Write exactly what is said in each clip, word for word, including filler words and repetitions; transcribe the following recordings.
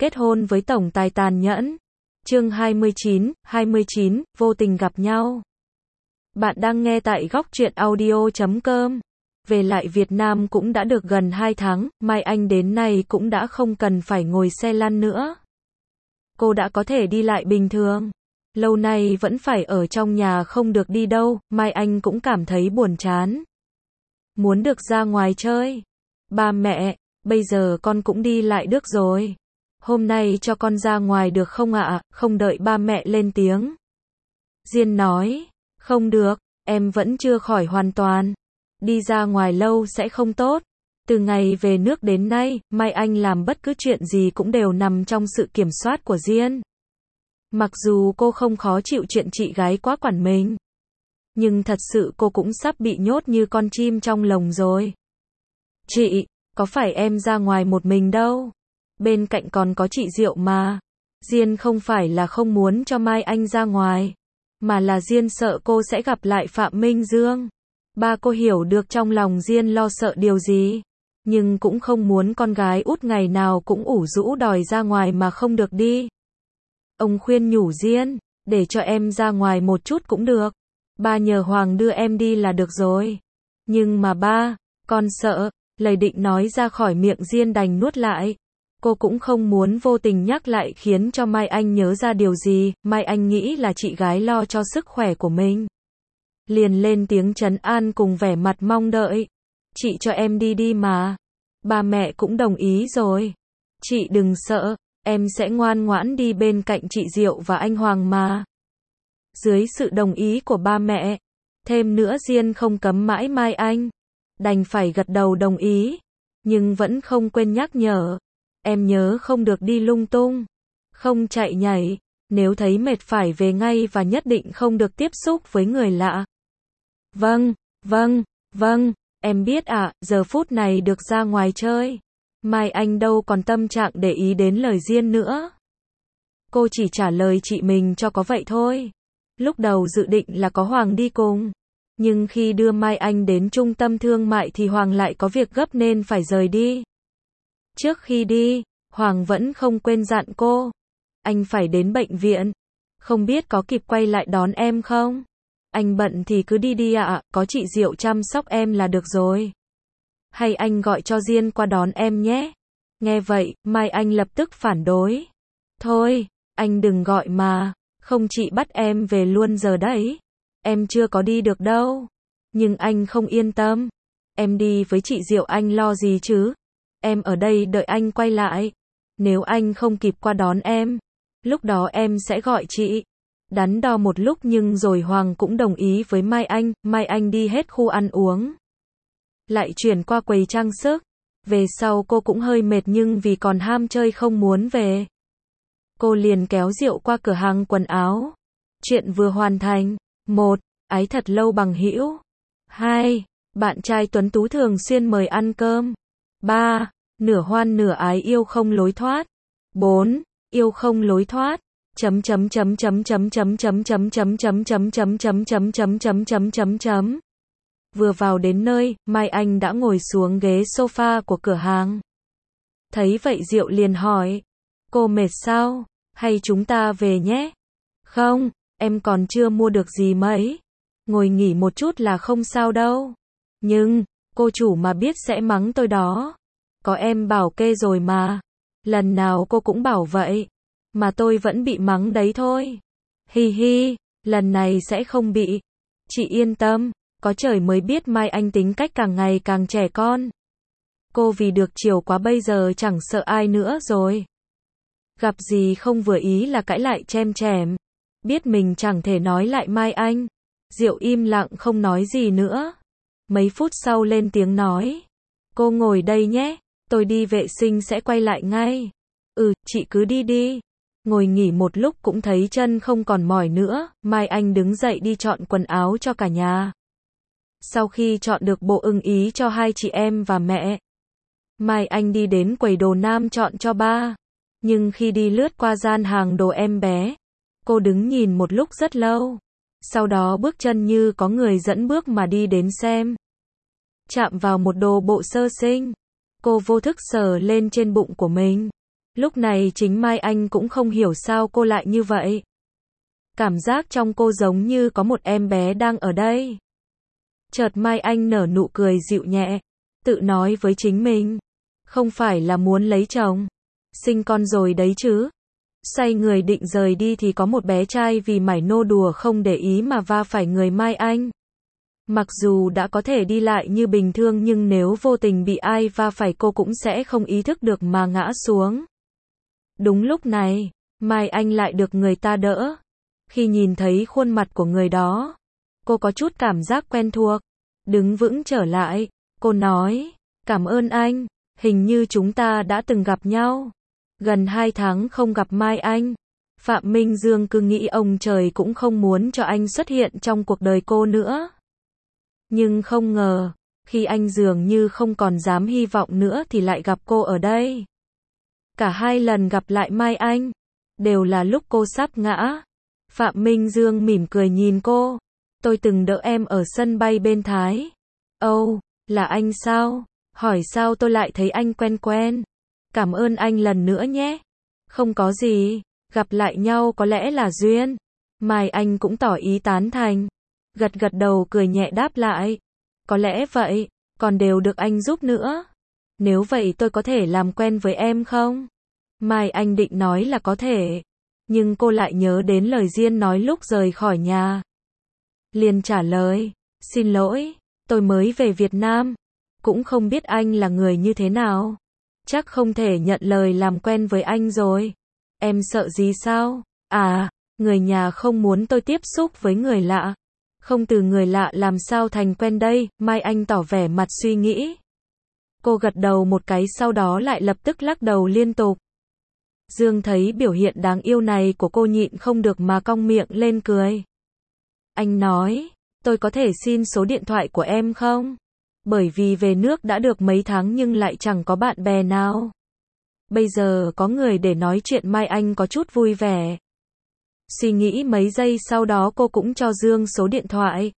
Kết hôn với tổng tài tàn nhẫn. Chương hai mươi chín, hai mươi chín, vô tình gặp nhau. Bạn đang nghe tại góc truyện audio chấm com. Về lại Việt Nam cũng đã được gần hai tháng, Mai Anh đến nay cũng đã không cần phải ngồi xe lăn nữa. Cô đã có thể đi lại bình thường. Lâu nay vẫn phải ở trong nhà không được đi đâu, Mai Anh cũng cảm thấy buồn chán. Muốn được ra ngoài chơi. Ba mẹ, bây giờ con cũng đi lại được rồi. Hôm nay cho con ra ngoài được không ạ? Không đợi ba mẹ lên tiếng. Diên nói, không được, em vẫn chưa khỏi hoàn toàn. Đi ra ngoài lâu sẽ không tốt. Từ ngày về nước đến nay, Mai Anh làm bất cứ chuyện gì cũng đều nằm trong sự kiểm soát của Diên. Mặc dù cô không khó chịu chuyện chị gái quá quản mình, nhưng thật sự cô cũng sắp bị nhốt như con chim trong lồng rồi. Chị, có phải em ra ngoài một mình đâu. Bên cạnh còn có chị Diệu mà. Diên không phải là không muốn cho Mai Anh ra ngoài, mà là Diên sợ cô sẽ gặp lại Phạm Minh Dương. Ba cô hiểu được trong lòng Diên lo sợ điều gì, nhưng cũng không muốn con gái út ngày nào cũng ủ rũ đòi ra ngoài mà không được đi. Ông khuyên nhủ Diên, để cho em ra ngoài một chút cũng được. Ba nhờ Hoàng đưa em đi là được rồi. Nhưng mà ba, con sợ. Lời định nói ra khỏi miệng Diên đành nuốt lại. Cô cũng không muốn vô tình nhắc lại khiến cho Mai Anh nhớ ra điều gì. Mai Anh nghĩ là chị gái lo cho sức khỏe của mình, liền lên tiếng trấn an cùng vẻ mặt mong đợi. Chị cho em đi đi mà. Ba mẹ cũng đồng ý rồi. Chị đừng sợ, em sẽ ngoan ngoãn đi bên cạnh chị Diệu và anh Hoàng mà. Dưới sự đồng ý của ba mẹ, thêm nữa Diên không cấm mãi Mai Anh, đành phải gật đầu đồng ý, nhưng vẫn không quên nhắc nhở. Em nhớ không được đi lung tung, không chạy nhảy, nếu thấy mệt phải về ngay và nhất định không được tiếp xúc với người lạ. Vâng, vâng, vâng, em biết ạ, à, giờ phút này được ra ngoài chơi. Mai Anh đâu còn tâm trạng để ý đến lời Diên nữa. Cô chỉ trả lời chị mình cho có vậy thôi. Lúc đầu dự định là có Hoàng đi cùng, nhưng khi đưa Mai Anh đến trung tâm thương mại thì Hoàng lại có việc gấp nên phải rời đi. Trước khi đi, Hoàng vẫn không quên dặn cô, anh phải đến bệnh viện, không biết có kịp quay lại đón em không? Anh bận thì cứ đi đi ạ, à, có chị Diệu chăm sóc em là được rồi. Hay anh gọi cho Diên qua đón em nhé. Nghe vậy, Mai Anh lập tức phản đối. Thôi, anh đừng gọi mà, không chị bắt em về luôn giờ đấy. Em chưa có đi được đâu. Nhưng anh không yên tâm. Em đi với chị Diệu anh lo gì chứ? Em ở đây đợi anh quay lại. Nếu anh không kịp qua đón em, lúc đó em sẽ gọi chị. Đắn đo một lúc nhưng rồi Hoàng cũng đồng ý với Mai Anh. Mai Anh đi hết khu ăn uống, lại chuyển qua quầy trang sức. Về sau cô cũng hơi mệt nhưng vì còn ham chơi không muốn về, cô liền kéo Diệu qua cửa hàng quần áo. Chuyện vừa hoàn thành. Một. Ái thật lâu bằng hữu. Hai. Bạn trai tuấn tú thường xuyên mời ăn cơm. Ba. Nửa hoan nửa ái yêu không lối thoát. Bốn. Yêu không lối thoát. Chấm chấm chấm chấm chấm chấm chấm chấm chấm chấm chấm chấm chấm chấm chấm chấm chấm chấm chấm. Vừa vào đến nơi, Mai Anh đã ngồi xuống ghế sofa của cửa hàng. Thấy vậy Diệu liền hỏi, cô mệt sao? Hay chúng ta về nhé? Không, em còn chưa mua được gì mấy. Ngồi nghỉ một chút là không sao đâu. Nhưng, cô chủ mà biết sẽ mắng tôi đó. Có em bảo kê rồi mà. Lần nào cô cũng bảo vậy. Mà tôi vẫn bị mắng đấy thôi. Hi hi, lần này sẽ không bị. Chị yên tâm, có trời mới biết Mai Anh tính cách càng ngày càng trẻ con. Cô vì được chiều quá bây giờ chẳng sợ ai nữa rồi. Gặp gì không vừa ý là cãi lại chem chém. Biết mình chẳng thể nói lại Mai Anh. Diệu im lặng không nói gì nữa. Mấy phút sau lên tiếng nói. Cô ngồi đây nhé, tôi đi vệ sinh sẽ quay lại ngay. Ừ, chị cứ đi đi. Ngồi nghỉ một lúc cũng thấy chân không còn mỏi nữa. Mai Anh đứng dậy đi chọn quần áo cho cả nhà. Sau khi chọn được bộ ưng ý cho hai chị em và mẹ, Mai Anh đi đến quầy đồ nam chọn cho ba. Nhưng khi đi lướt qua gian hàng đồ em bé, cô đứng nhìn một lúc rất lâu. Sau đó bước chân như có người dẫn bước mà đi đến xem. Chạm vào một đồ bộ sơ sinh. Cô vô thức sờ lên trên bụng của mình. Lúc này chính Mai Anh cũng không hiểu sao cô lại như vậy. Cảm giác trong cô giống như có một em bé đang ở đây. Chợt Mai Anh nở nụ cười dịu nhẹ, tự nói với chính mình. Không phải là muốn lấy chồng, sinh con rồi đấy chứ. Xoay người định rời đi thì có một bé trai vì mải nô đùa không để ý mà va phải người Mai Anh. Mặc dù đã có thể đi lại như bình thường nhưng nếu vô tình bị ai va phải cô cũng sẽ không ý thức được mà ngã xuống. Đúng lúc này, Mai Anh lại được người ta đỡ. Khi nhìn thấy khuôn mặt của người đó, cô có chút cảm giác quen thuộc. Đứng vững trở lại, cô nói, cảm ơn anh, hình như chúng ta đã từng gặp nhau. Gần hai tháng không gặp Mai Anh, Phạm Minh Dương cứ nghĩ ông trời cũng không muốn cho anh xuất hiện trong cuộc đời cô nữa. Nhưng không ngờ, khi anh dường như không còn dám hy vọng nữa thì lại gặp cô ở đây. Cả hai lần gặp lại Mai Anh, đều là lúc cô sắp ngã. Phạm Minh Dương mỉm cười nhìn cô. Tôi từng đỡ em ở sân bay bên Thái. Ồ, oh, là anh sao? Hỏi sao tôi lại thấy anh quen quen. Cảm ơn anh lần nữa nhé. Không có gì, gặp lại nhau có lẽ là duyên. Mai Anh cũng tỏ ý tán thành. Gật gật đầu cười nhẹ đáp lại. Có lẽ vậy, còn đều được anh giúp nữa. Nếu vậy tôi có thể làm quen với em không? Mai Anh định nói là có thể. Nhưng cô lại nhớ đến lời Diên nói lúc rời khỏi nhà. Liền trả lời, xin lỗi, tôi mới về Việt Nam. Cũng không biết anh là người như thế nào. Chắc không thể nhận lời làm quen với anh rồi. Em sợ gì sao? À, người nhà không muốn tôi tiếp xúc với người lạ. Không từ người lạ làm sao thành quen đây, Mai Anh tỏ vẻ mặt suy nghĩ. Cô gật đầu một cái sau đó lại lập tức lắc đầu liên tục. Dương thấy biểu hiện đáng yêu này của cô nhịn không được mà cong miệng lên cười. Anh nói, tôi có thể xin số điện thoại của em không? Bởi vì về nước đã được mấy tháng nhưng lại chẳng có bạn bè nào. Bây giờ có người để nói chuyện Mai Anh có chút vui vẻ. Suy nghĩ mấy giây sau đó cô cũng cho Dương số điện thoại.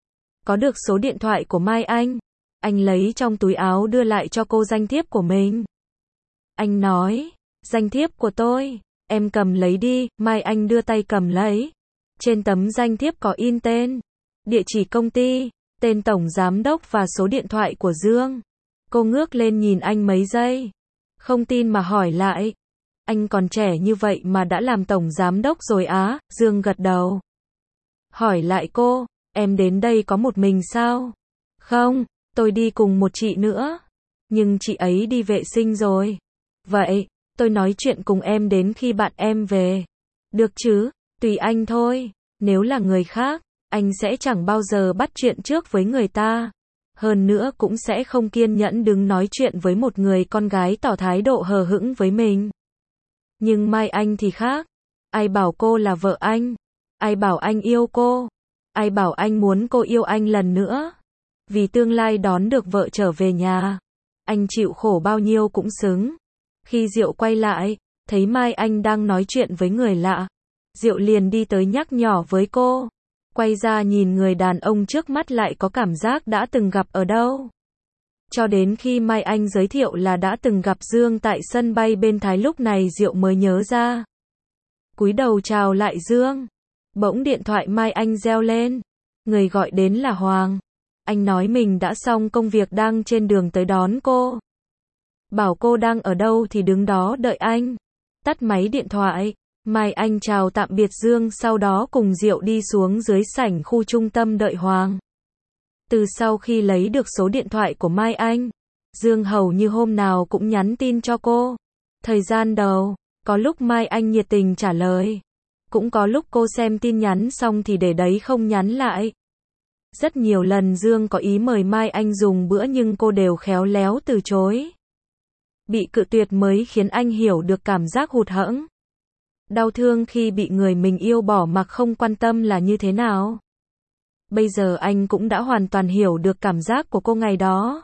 Có được số điện thoại của Mai Anh, anh lấy trong túi áo đưa lại cho cô danh thiếp của mình. Anh nói, danh thiếp của tôi, em cầm lấy đi, Mai Anh đưa tay cầm lấy. Trên tấm danh thiếp có in tên, địa chỉ công ty, tên tổng giám đốc và số điện thoại của Dương. Cô ngước lên nhìn anh mấy giây, không tin mà hỏi lại. Anh còn trẻ như vậy mà đã làm tổng giám đốc rồi á? Dương gật đầu. Hỏi lại cô, em đến đây có một mình sao? Không, tôi đi cùng một chị nữa. Nhưng chị ấy đi vệ sinh rồi. Vậy, tôi nói chuyện cùng em đến khi bạn em về. Được chứ, tùy anh thôi. Nếu là người khác, anh sẽ chẳng bao giờ bắt chuyện trước với người ta. Hơn nữa cũng sẽ không kiên nhẫn đứng nói chuyện với một người con gái tỏ thái độ hờ hững với mình. Nhưng Mai Anh thì khác. Ai bảo cô là vợ anh? Ai bảo anh yêu cô? Ai bảo anh muốn cô yêu anh lần nữa? Vì tương lai đón được vợ trở về nhà. Anh chịu khổ bao nhiêu cũng xứng. Khi Diệu quay lại, thấy Mai Anh đang nói chuyện với người lạ. Diệu liền đi tới nhắc nhỏ với cô. Quay ra nhìn người đàn ông trước mắt lại có cảm giác đã từng gặp ở đâu. Cho đến khi Mai Anh giới thiệu là đã từng gặp Dương tại sân bay bên Thái lúc này Diệu mới nhớ ra. Cúi đầu chào lại Dương. Bỗng điện thoại Mai Anh reo lên. Người gọi đến là Hoàng. Anh nói mình đã xong công việc đang trên đường tới đón cô. Bảo cô đang ở đâu thì đứng đó đợi anh. Tắt máy điện thoại. Mai Anh chào tạm biệt Dương sau đó cùng Diệu đi xuống dưới sảnh khu trung tâm đợi Hoàng. Từ sau khi lấy được số điện thoại của Mai Anh, Dương hầu như hôm nào cũng nhắn tin cho cô. Thời gian đầu, có lúc Mai Anh nhiệt tình trả lời. Cũng có lúc cô xem tin nhắn xong thì để đấy không nhắn lại. Rất nhiều lần Dương có ý mời Mai Anh dùng bữa nhưng cô đều khéo léo từ chối. Bị cự tuyệt mới khiến anh hiểu được cảm giác hụt hẫng. Đau thương khi bị người mình yêu bỏ mặc không quan tâm là như thế nào. Bây giờ anh cũng đã hoàn toàn hiểu được cảm giác của cô ngày đó.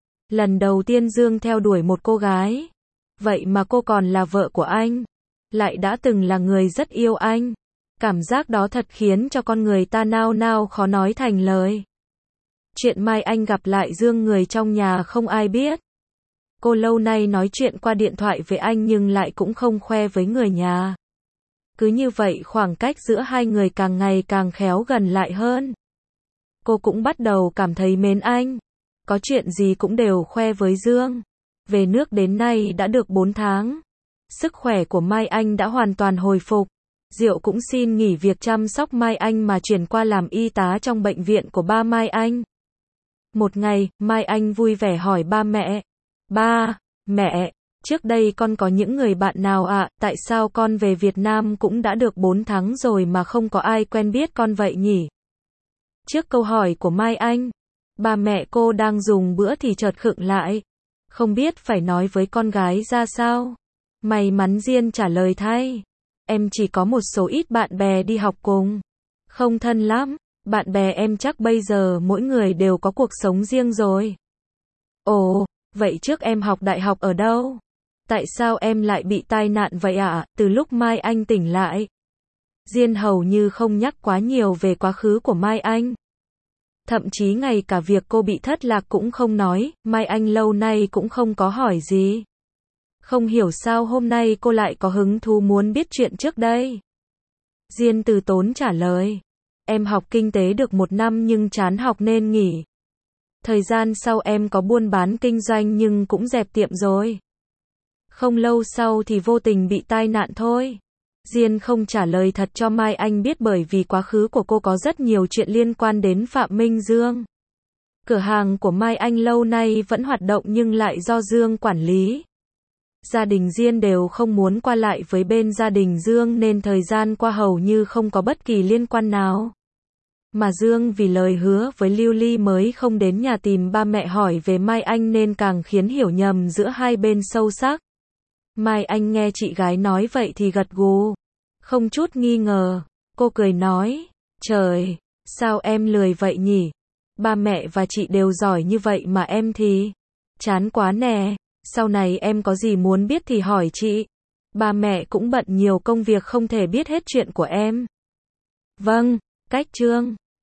Lần đầu tiên Dương theo đuổi một cô gái. Vậy mà cô còn là vợ của anh. Lại đã từng là người rất yêu anh. Cảm giác đó thật khiến cho con người ta nao nao khó nói thành lời. Chuyện Mai Anh gặp lại Dương người trong nhà không ai biết. Cô lâu nay nói chuyện qua điện thoại với anh nhưng lại cũng không khoe với người nhà. Cứ như vậy khoảng cách giữa hai người càng ngày càng khéo gần lại hơn. Cô cũng bắt đầu cảm thấy mến anh. Có chuyện gì cũng đều khoe với Dương. Về nước đến nay đã được bốn tháng. Sức khỏe của Mai Anh đã hoàn toàn hồi phục. Diệu cũng xin nghỉ việc chăm sóc Mai Anh mà chuyển qua làm y tá trong bệnh viện của ba Mai Anh. Một ngày, Mai Anh vui vẻ hỏi ba mẹ. Ba, mẹ, trước đây con có những người bạn nào ạ? Tại sao con về Việt Nam cũng đã được bốn tháng rồi mà không có ai quen biết con vậy nhỉ? Trước câu hỏi của Mai Anh, ba mẹ cô đang dùng bữa thì chợt khựng lại. Không biết phải nói với con gái ra sao. May mắn Diên trả lời thay. Em chỉ có một số ít bạn bè đi học cùng. Không thân lắm. Bạn bè em chắc bây giờ mỗi người đều có cuộc sống riêng rồi. Ồ, vậy trước em học đại học ở đâu? Tại sao em lại bị tai nạn vậy ạ? Từ lúc Mai Anh tỉnh lại, Diên hầu như không nhắc quá nhiều về quá khứ của Mai Anh. Thậm chí ngay cả việc cô bị thất lạc cũng không nói, Mai Anh lâu nay cũng không có hỏi gì. Không hiểu sao hôm nay cô lại có hứng thú muốn biết chuyện trước đây. Diên từ tốn trả lời. Em học kinh tế được một năm nhưng chán học nên nghỉ. Thời gian sau em có buôn bán kinh doanh nhưng cũng dẹp tiệm rồi. Không lâu sau thì vô tình bị tai nạn thôi. Diên không trả lời thật cho Mai Anh biết bởi vì quá khứ của cô có rất nhiều chuyện liên quan đến Phạm Minh Dương. Cửa hàng của Mai Anh lâu nay vẫn hoạt động nhưng lại do Dương quản lý. Gia đình Diên đều không muốn qua lại với bên gia đình Dương nên thời gian qua hầu như không có bất kỳ liên quan nào. Mà Dương vì lời hứa với Lưu Ly mới không đến nhà tìm ba mẹ hỏi về Mai Anh nên càng khiến hiểu nhầm giữa hai bên sâu sắc. Mai Anh nghe chị gái nói vậy thì gật gù. Không chút nghi ngờ, cô cười nói, trời, sao em lười vậy nhỉ? Ba mẹ và chị đều giỏi như vậy mà em thì chán quá nè, sau này em có gì muốn biết thì hỏi chị. Ba mẹ cũng bận nhiều công việc không thể biết hết chuyện của em. Vâng, cách chương.